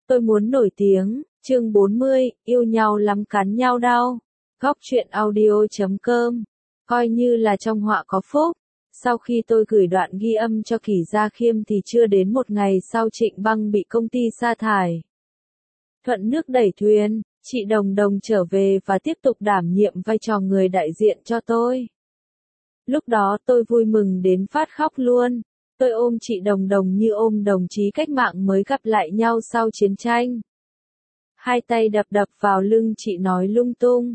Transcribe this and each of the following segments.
Tôi muốn nổi tiếng. Chương 40, yêu nhau lắm cắn nhau đau. Góc truyện audio.com. Coi như là trong họa có phúc. Sau khi tôi gửi đoạn ghi âm cho Kỷ Gia Khiêm thì chưa đến một ngày sau Trịnh Băng bị công ty sa thải. Thuận nước đẩy thuyền, chị Đồng Đồng trở về và tiếp tục đảm nhiệm vai trò người đại diện cho tôi. Lúc đó tôi vui mừng đến phát khóc luôn. Tôi ôm chị Đồng Đồng như ôm đồng chí cách mạng mới gặp lại nhau sau chiến tranh. Hai tay đập đập vào lưng chị nói lung tung.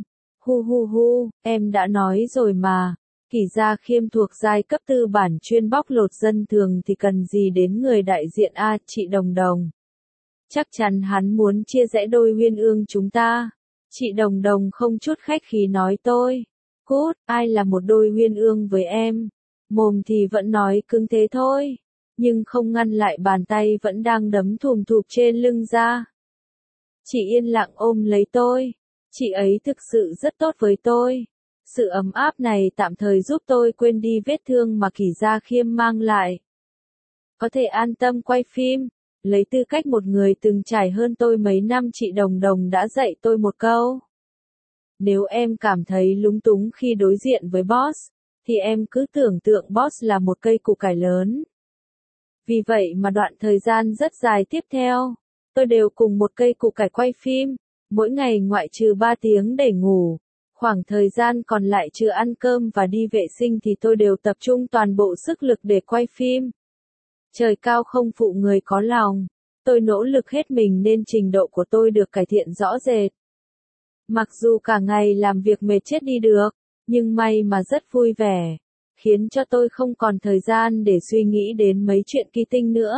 Hu, em đã nói rồi mà. Kỷ Gia Khiêm thuộc giai cấp tư bản chuyên bóc lột dân thường thì cần gì đến người đại diện a, chị Đồng Đồng. Chắc chắn hắn muốn chia rẽ đôi uyên ương chúng ta. Chị Đồng Đồng không chút khách khí nói tôi. Cút, ai là một đôi uyên ương với em? Mồm thì vẫn nói cứng thế thôi. Nhưng không ngăn lại bàn tay vẫn đang đấm thùm thụp trên lưng ra. Chị yên lặng ôm lấy tôi. Chị ấy thực sự rất tốt với tôi. Sự ấm áp này tạm thời giúp tôi quên đi vết thương mà Kỷ Gia Khiêm mang lại. Có thể an tâm quay phim. Lấy tư cách một người từng trải hơn tôi mấy năm, chị Đồng Đồng đã dạy tôi một câu. Nếu em cảm thấy lúng túng khi đối diện với boss, thì em cứ tưởng tượng boss là một cây củ cải lớn. Vì vậy mà đoạn thời gian rất dài tiếp theo, tôi đều cùng một cây củ cải quay phim, mỗi ngày ngoại trừ 3 tiếng để ngủ. Khoảng thời gian còn lại trừ ăn cơm và đi vệ sinh thì tôi đều tập trung toàn bộ sức lực để quay phim. Trời cao không phụ người có lòng, tôi nỗ lực hết mình nên trình độ của tôi được cải thiện rõ rệt. Mặc dù cả ngày làm việc mệt chết đi được, nhưng may mà rất vui vẻ, khiến cho tôi không còn thời gian để suy nghĩ đến mấy chuyện kỳ tinh nữa.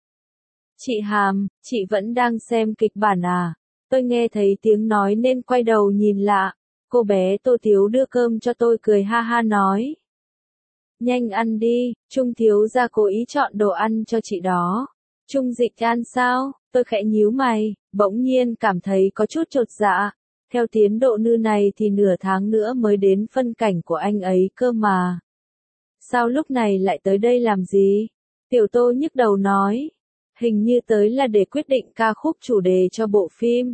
Chị Hàm, chị vẫn đang xem kịch bản à? Tôi nghe thấy tiếng nói nên quay đầu nhìn lại, cô bé Tô Thiếu đưa cơm cho tôi cười ha ha nói. Nhanh ăn đi, Trung thiếu gia cố ý chọn đồ ăn cho chị đó. Trung Dịch ăn sao? Tôi khẽ nhíu mày, bỗng nhiên cảm thấy có chút chột dạ. Theo tiến độ như này thì nửa tháng nữa mới đến phân cảnh của anh ấy cơ mà. Sao lúc này lại tới đây làm gì? Tiểu Tô nhức đầu nói. Hình như tới là để quyết định ca khúc chủ đề cho bộ phim.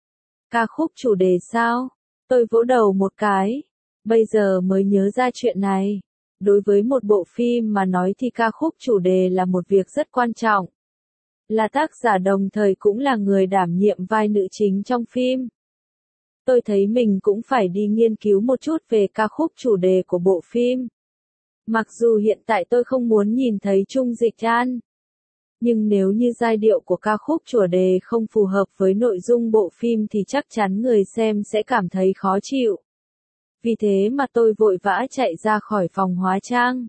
Ca khúc chủ đề sao? Tôi vỗ đầu một cái. Bây giờ mới nhớ ra chuyện này. Đối với một bộ phim mà nói thì ca khúc chủ đề là một việc rất quan trọng. Là tác giả đồng thời cũng là người đảm nhiệm vai nữ chính trong phim. Tôi thấy mình cũng phải đi nghiên cứu một chút về ca khúc chủ đề của bộ phim. Mặc dù hiện tại tôi không muốn nhìn thấy Trung Dịch An. Nhưng nếu như giai điệu của ca khúc chủ đề không phù hợp với nội dung bộ phim thì chắc chắn người xem sẽ cảm thấy khó chịu. Vì thế mà tôi vội vã chạy ra khỏi phòng hóa trang.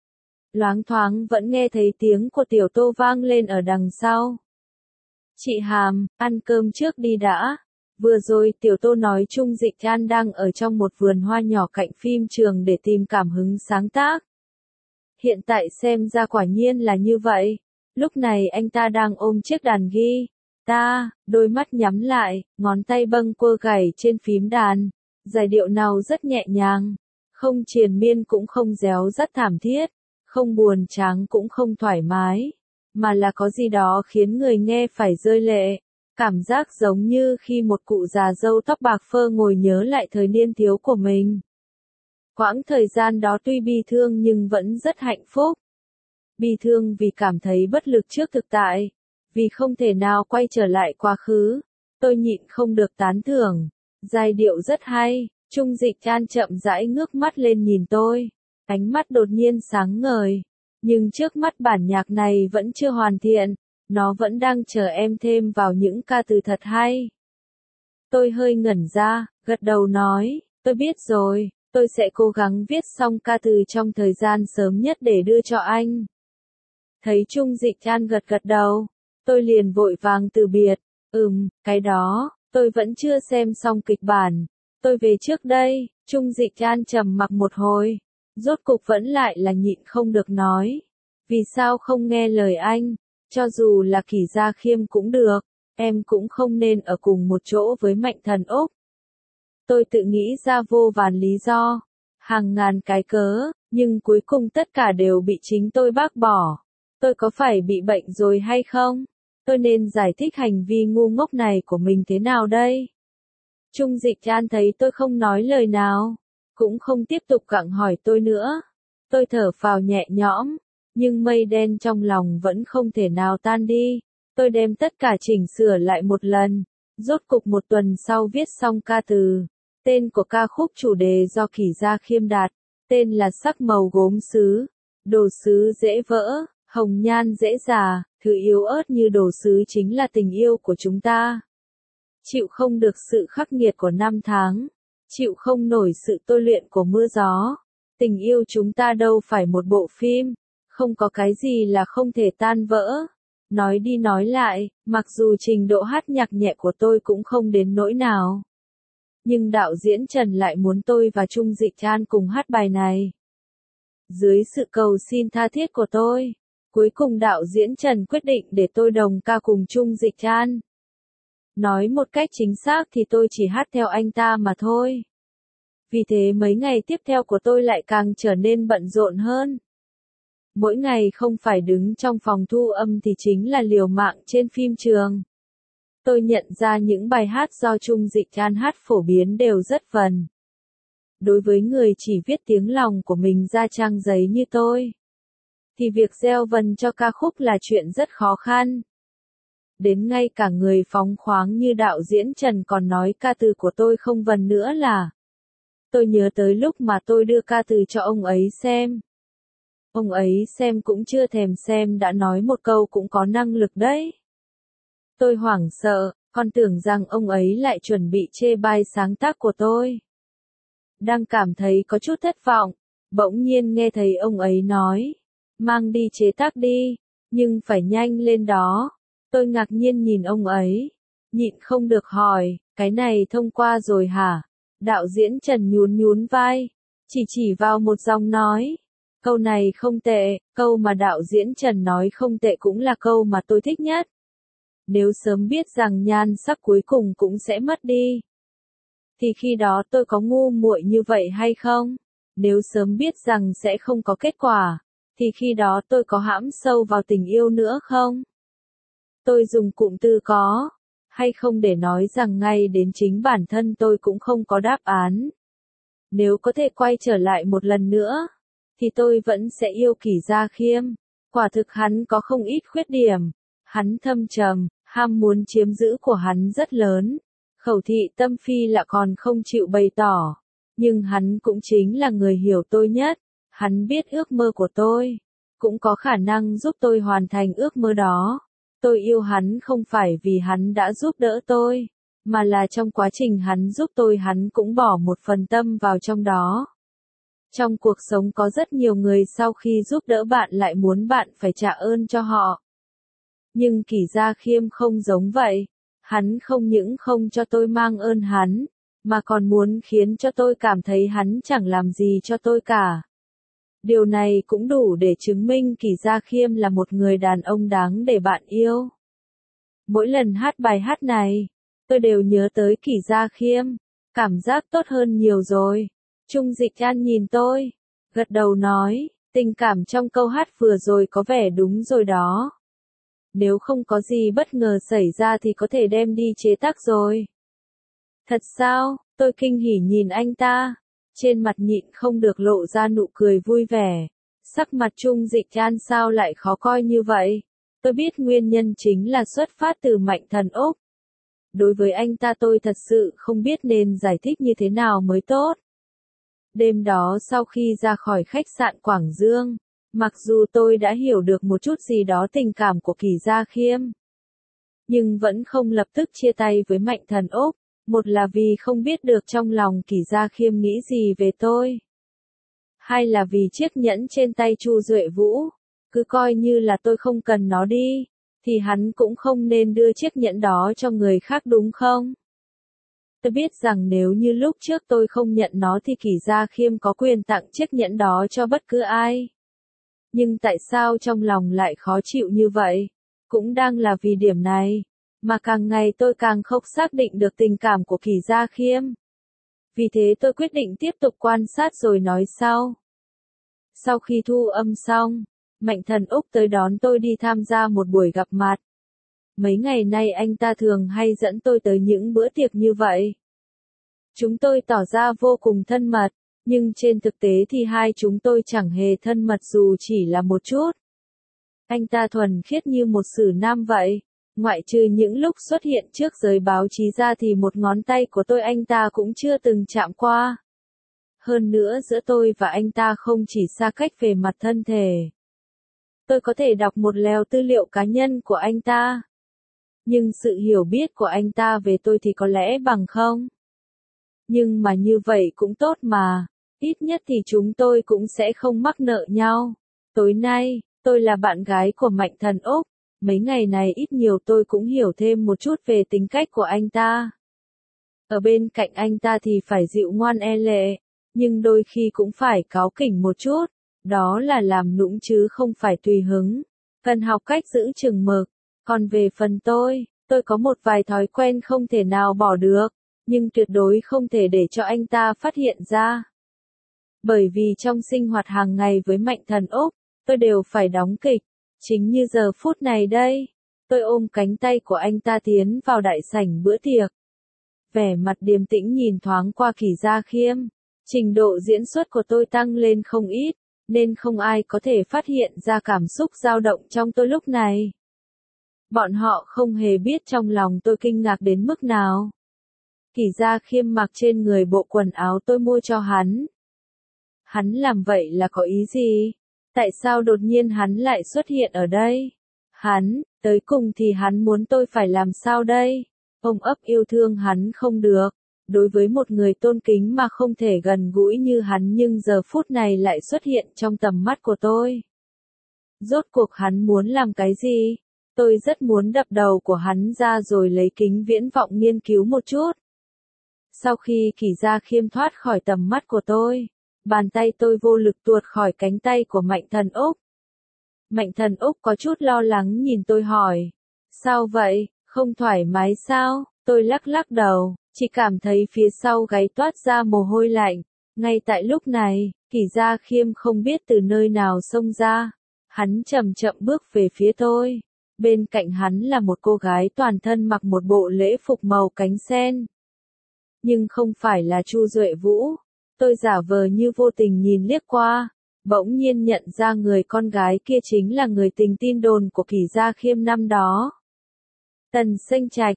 Loáng thoáng vẫn nghe thấy tiếng của Tiểu Tô vang lên ở đằng sau. Chị Hàm, ăn cơm trước đi đã. Vừa rồi Tiểu Tô nói Trung Dịch An đang ở trong một vườn hoa nhỏ cạnh phim trường để tìm cảm hứng sáng tác. Hiện tại xem ra quả nhiên là như vậy. Lúc này anh ta đang ôm chiếc đàn guitar, đôi mắt nhắm lại, ngón tay bâng quơ gảy trên phím đàn. Giai điệu nào rất nhẹ nhàng, không triền miên cũng không réo rắt thảm thiết, không buồn chán cũng không thoải mái, mà là có gì đó khiến người nghe phải rơi lệ. Cảm giác giống như khi một cụ già râu tóc bạc phơ ngồi nhớ lại thời niên thiếu của mình. Quãng thời gian đó tuy bi thương nhưng vẫn rất hạnh phúc. Bi thương vì cảm thấy bất lực trước thực tại, vì không thể nào quay trở lại quá khứ. Tôi nhịn không được tán thưởng. Giai điệu rất hay. Trung Dịch An chậm rãi ngước mắt lên nhìn tôi. Ánh mắt đột nhiên sáng ngời. Nhưng trước mắt bản nhạc này vẫn chưa hoàn thiện. Nó vẫn đang chờ em thêm vào những ca từ thật hay. Tôi hơi ngẩn ra, gật đầu nói. Tôi biết rồi, tôi sẽ cố gắng viết xong ca từ trong thời gian sớm nhất để đưa cho anh. Thấy Trung Dịch An gật đầu. Tôi liền vội vàng từ biệt. Cái đó. Tôi vẫn chưa xem xong kịch bản. Tôi về trước đây. Trung Dịch An trầm mặc một hồi. Rốt cục vẫn lại là nhịn không được nói. Vì sao không nghe lời anh? Cho dù là Kỷ Gia Khiêm cũng được. Em cũng không nên ở cùng một chỗ với Mạnh Thần Úc. Tôi tự nghĩ ra vô vàn lý do. Hàng ngàn cái cớ. Nhưng cuối cùng tất cả đều bị chính tôi bác bỏ. Tôi có phải bị bệnh rồi hay không? Tôi nên giải thích hành vi ngu ngốc này của mình thế nào đây? Trung Dịch An thấy tôi không nói lời nào, cũng không tiếp tục gặng hỏi tôi nữa. Tôi thở phào nhẹ nhõm, nhưng mây đen trong lòng vẫn không thể nào tan đi. Tôi đem tất cả chỉnh sửa lại một lần, rốt cục một tuần sau viết xong ca từ. Tên của ca khúc chủ đề do Kỷ Gia Khiêm đặt, tên là Sắc màu gốm sứ. Đồ sứ dễ vỡ, hồng nhan dễ già, thứ yếu ớt như đồ sứ chính là tình yêu của chúng ta. Chịu không được sự khắc nghiệt của năm tháng, chịu không nổi sự tôi luyện của mưa gió. Tình yêu chúng ta đâu phải một bộ phim, không có cái gì là không thể tan vỡ. Nói đi nói lại, mặc dù trình độ hát nhạc nhẹ của tôi cũng không đến nỗi nào. Nhưng đạo diễn Trần lại muốn tôi và Trung Dịch An cùng hát bài này. Dưới sự cầu xin tha thiết của tôi, cuối cùng đạo diễn Trần quyết định để tôi đồng ca cùng Trung Dịch An. Nói một cách chính xác thì tôi chỉ hát theo anh ta mà thôi. Vì thế mấy ngày tiếp theo của tôi lại càng trở nên bận rộn hơn. Mỗi ngày không phải đứng trong phòng thu âm thì chính là liều mạng trên phim trường. Tôi nhận ra những bài hát do Trung Dịch An hát phổ biến đều rất vần. Đối với người chỉ viết tiếng lòng của mình ra trang giấy như tôi, thì việc gieo vần cho ca khúc là chuyện rất khó khăn. Đến ngay cả người phóng khoáng như đạo diễn Trần còn nói ca từ của tôi không vần nữa là. Tôi nhớ tới lúc mà tôi đưa ca từ cho ông ấy xem. Ông ấy xem cũng chưa thèm xem đã nói một câu cũng có năng lực đấy. Tôi hoảng sợ, còn tưởng rằng ông ấy lại chuẩn bị chê bai sáng tác của tôi. Đang cảm thấy có chút thất vọng, bỗng nhiên nghe thấy ông ấy nói, mang đi chế tác đi, nhưng phải nhanh lên đó. Tôi ngạc nhiên nhìn ông ấy, nhịn không được hỏi, cái này thông qua rồi hả? Đạo diễn Trần nhún vai, chỉ vào một dòng nói, câu này không tệ, câu mà đạo diễn Trần nói không tệ cũng là câu mà tôi thích nhất. Nếu sớm biết rằng nhan sắc cuối cùng cũng sẽ mất đi, thì khi đó tôi có ngu muội như vậy hay không? Nếu sớm biết rằng sẽ không có kết quả, thì khi đó tôi có hãm sâu vào tình yêu nữa không? Tôi dùng cụm từ có hay không để nói rằng ngay đến chính bản thân tôi cũng không có đáp án. Nếu có thể quay trở lại một lần nữa, thì tôi vẫn sẽ yêu Kỷ Gia Khiêm. Quả thực hắn có không ít khuyết điểm. Hắn thâm trầm, ham muốn chiếm giữ của hắn rất lớn. Khẩu thị tâm phi là còn không chịu bày tỏ. Nhưng hắn cũng chính là người hiểu tôi nhất. Hắn biết ước mơ của tôi, cũng có khả năng giúp tôi hoàn thành ước mơ đó. Tôi yêu hắn không phải vì hắn đã giúp đỡ tôi, mà là trong quá trình hắn giúp tôi hắn cũng bỏ một phần tâm vào trong đó. Trong cuộc sống có rất nhiều người sau khi giúp đỡ bạn lại muốn bạn phải trả ơn cho họ. Nhưng Kỷ Gia Khiêm không giống vậy. Hắn không những không cho tôi mang ơn hắn, mà còn muốn khiến cho tôi cảm thấy hắn chẳng làm gì cho tôi cả. Điều này cũng đủ để chứng minh Kỷ Gia Khiêm là một người đàn ông đáng để bạn yêu. Mỗi lần hát bài hát này, tôi đều nhớ tới Kỷ Gia Khiêm. Cảm giác tốt hơn nhiều rồi. Trung Dịch An nhìn tôi, gật đầu nói, tình cảm trong câu hát vừa rồi có vẻ đúng rồi đó. Nếu không có gì bất ngờ xảy ra thì có thể đem đi chế tác rồi. Thật sao? Tôi kinh hỉ nhìn anh ta. Trên mặt nhịn không được lộ ra nụ cười vui vẻ. Sắc mặt Trung Dịch An sao lại khó coi như vậy? Tôi biết nguyên nhân chính là xuất phát từ Mạnh Thần Úc. Đối với anh ta tôi thật sự không biết nên giải thích như thế nào mới tốt. Đêm đó sau khi ra khỏi khách sạn Quảng Dương, mặc dù tôi đã hiểu được một chút gì đó tình cảm của Kỷ Gia Khiêm, nhưng vẫn không lập tức chia tay với Mạnh Thần Úc. Một là vì không biết được trong lòng Kỷ Gia Khiêm nghĩ gì về tôi. Hai là vì chiếc nhẫn trên tay Chu Duệ Vũ, cứ coi như là tôi không cần nó đi, thì hắn cũng không nên đưa chiếc nhẫn đó cho người khác đúng không? Tôi biết rằng nếu như lúc trước tôi không nhận nó thì Kỷ Gia Khiêm có quyền tặng chiếc nhẫn đó cho bất cứ ai. Nhưng tại sao trong lòng lại khó chịu như vậy? Cũng đang là vì điểm này, mà càng ngày tôi càng không xác định được tình cảm của Kỷ Gia Khiêm. Vì thế tôi quyết định tiếp tục quan sát rồi nói sau. Sau khi thu âm xong, Mạnh Thần Úc tới đón tôi đi tham gia một buổi gặp mặt. Mấy ngày nay anh ta thường hay dẫn tôi tới những bữa tiệc như vậy. Chúng tôi tỏ ra vô cùng thân mật, nhưng trên thực tế thì hai chúng tôi chẳng hề thân mật dù chỉ là một chút. Anh ta thuần khiết như một sử nam vậy, ngoại trừ những lúc xuất hiện trước giới báo chí ra thì một ngón tay của tôi anh ta cũng chưa từng chạm qua. Hơn nữa giữa tôi và anh ta không chỉ xa cách về mặt thân thể. Tôi có thể đọc một lèo tư liệu cá nhân của anh ta. Nhưng sự hiểu biết của anh ta về tôi thì có lẽ bằng không. Nhưng mà như vậy cũng tốt mà, ít nhất thì chúng tôi cũng sẽ không mắc nợ nhau. Tối nay, tôi là bạn gái của Mạnh Thần Úc, mấy ngày này ít nhiều tôi cũng hiểu thêm một chút về tính cách của anh ta. Ở bên cạnh anh ta thì phải dịu ngoan e lệ, nhưng đôi khi cũng phải cáu kỉnh một chút, đó là làm nũng chứ không phải tùy hứng, cần học cách giữ chừng mực. Còn về phần tôi có một vài thói quen không thể nào bỏ được, nhưng tuyệt đối không thể để cho anh ta phát hiện ra. Bởi vì trong sinh hoạt hàng ngày với Mạnh Thần Úc, tôi đều phải đóng kịch, chính như giờ phút này đây, tôi ôm cánh tay của anh ta tiến vào đại sảnh bữa tiệc. Vẻ mặt điềm tĩnh nhìn thoáng qua Kỷ Gia Khiêm, trình độ diễn xuất của tôi tăng lên không ít, nên không ai có thể phát hiện ra cảm xúc dao động trong tôi lúc này. Bọn họ không hề biết trong lòng tôi kinh ngạc đến mức nào. Kỷ Gia Khiêm mặc trên người bộ quần áo tôi mua cho hắn. Hắn làm vậy là có ý gì? Tại sao đột nhiên hắn lại xuất hiện ở đây? Tới cùng thì hắn muốn tôi phải làm sao đây? Ôm ấp yêu thương hắn không được. Đối với một người tôn kính mà không thể gần gũi như hắn nhưng giờ phút này lại xuất hiện trong tầm mắt của tôi. Rốt cuộc hắn muốn làm cái gì? Tôi rất muốn đập đầu của hắn ra rồi lấy kính viễn vọng nghiên cứu một chút. Sau khi Kỷ Gia Khiêm thoát khỏi tầm mắt của tôi, bàn tay tôi vô lực tuột khỏi cánh tay của Mạnh Thần Úc. Mạnh Thần Úc có chút lo lắng nhìn tôi hỏi. Sao vậy, không thoải mái sao? Tôi lắc lắc đầu, chỉ cảm thấy phía sau gáy toát ra mồ hôi lạnh. Ngay tại lúc này, Kỷ Gia Khiêm không biết từ nơi nào xông ra. Hắn chậm chậm bước về phía tôi. Bên cạnh hắn là một cô gái toàn thân mặc một bộ lễ phục màu cánh sen. Nhưng không phải là Chu Duệ Vũ. Tôi giả vờ như vô tình nhìn liếc qua, bỗng nhiên nhận ra người con gái kia chính là người tình tin đồn của Kỷ Gia Khiêm năm đó. Tần Xanh Trạch,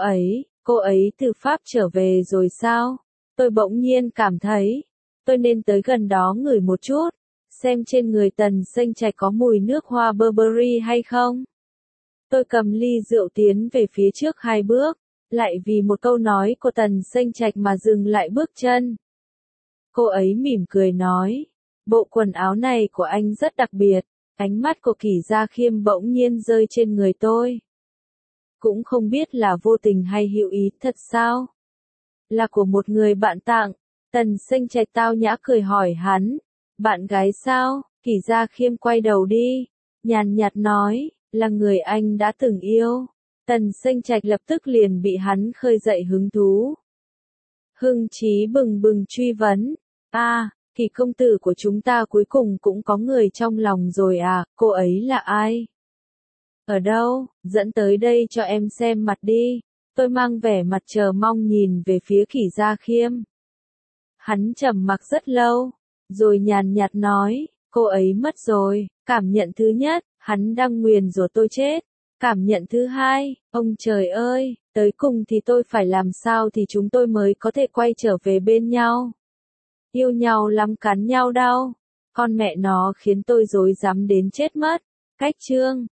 cô ấy từ Pháp trở về rồi sao? Tôi bỗng nhiên cảm thấy, tôi nên tới gần đó ngửi một chút, xem trên người Tần Xanh Trạch có mùi nước hoa Burberry hay không. Tôi cầm ly rượu tiến về phía trước 2 bước, lại vì một câu nói của Tần Xanh Trạch mà dừng lại bước chân. Cô ấy mỉm cười nói, bộ quần áo này của anh rất đặc biệt. Ánh mắt của Kỷ Gia Khiêm bỗng nhiên rơi trên người tôi. Cũng không biết là vô tình hay hữu ý thật sao? Là của một người bạn tặng. Tần Xanh Trạch tao nhã cười hỏi hắn. Bạn gái sao? Kỷ Gia Khiêm quay đầu đi, nhàn nhạt nói, là người anh đã từng yêu. Tần Xanh Trạch lập tức liền bị hắn khơi dậy hứng thú. Hưng trí bừng bừng truy vấn. Kỷ công tử của chúng ta cuối cùng cũng có người trong lòng rồi à, cô ấy là ai? Ở đâu, dẫn tới đây cho em xem mặt đi. Tôi mang vẻ mặt chờ mong nhìn về phía Kỷ Gia Khiêm. Hắn trầm mặc rất lâu, rồi nhàn nhạt nói, cô ấy mất rồi. Cảm nhận thứ nhất, hắn đang nguyền rủa tôi chết. Cảm nhận thứ hai, ông trời ơi, tới cùng thì tôi phải làm sao thì chúng tôi mới có thể quay trở về bên nhau. Yêu nhau lắm cắn nhau đau. Con mẹ nó khiến tôi rối rắm đến chết mất. Cách chương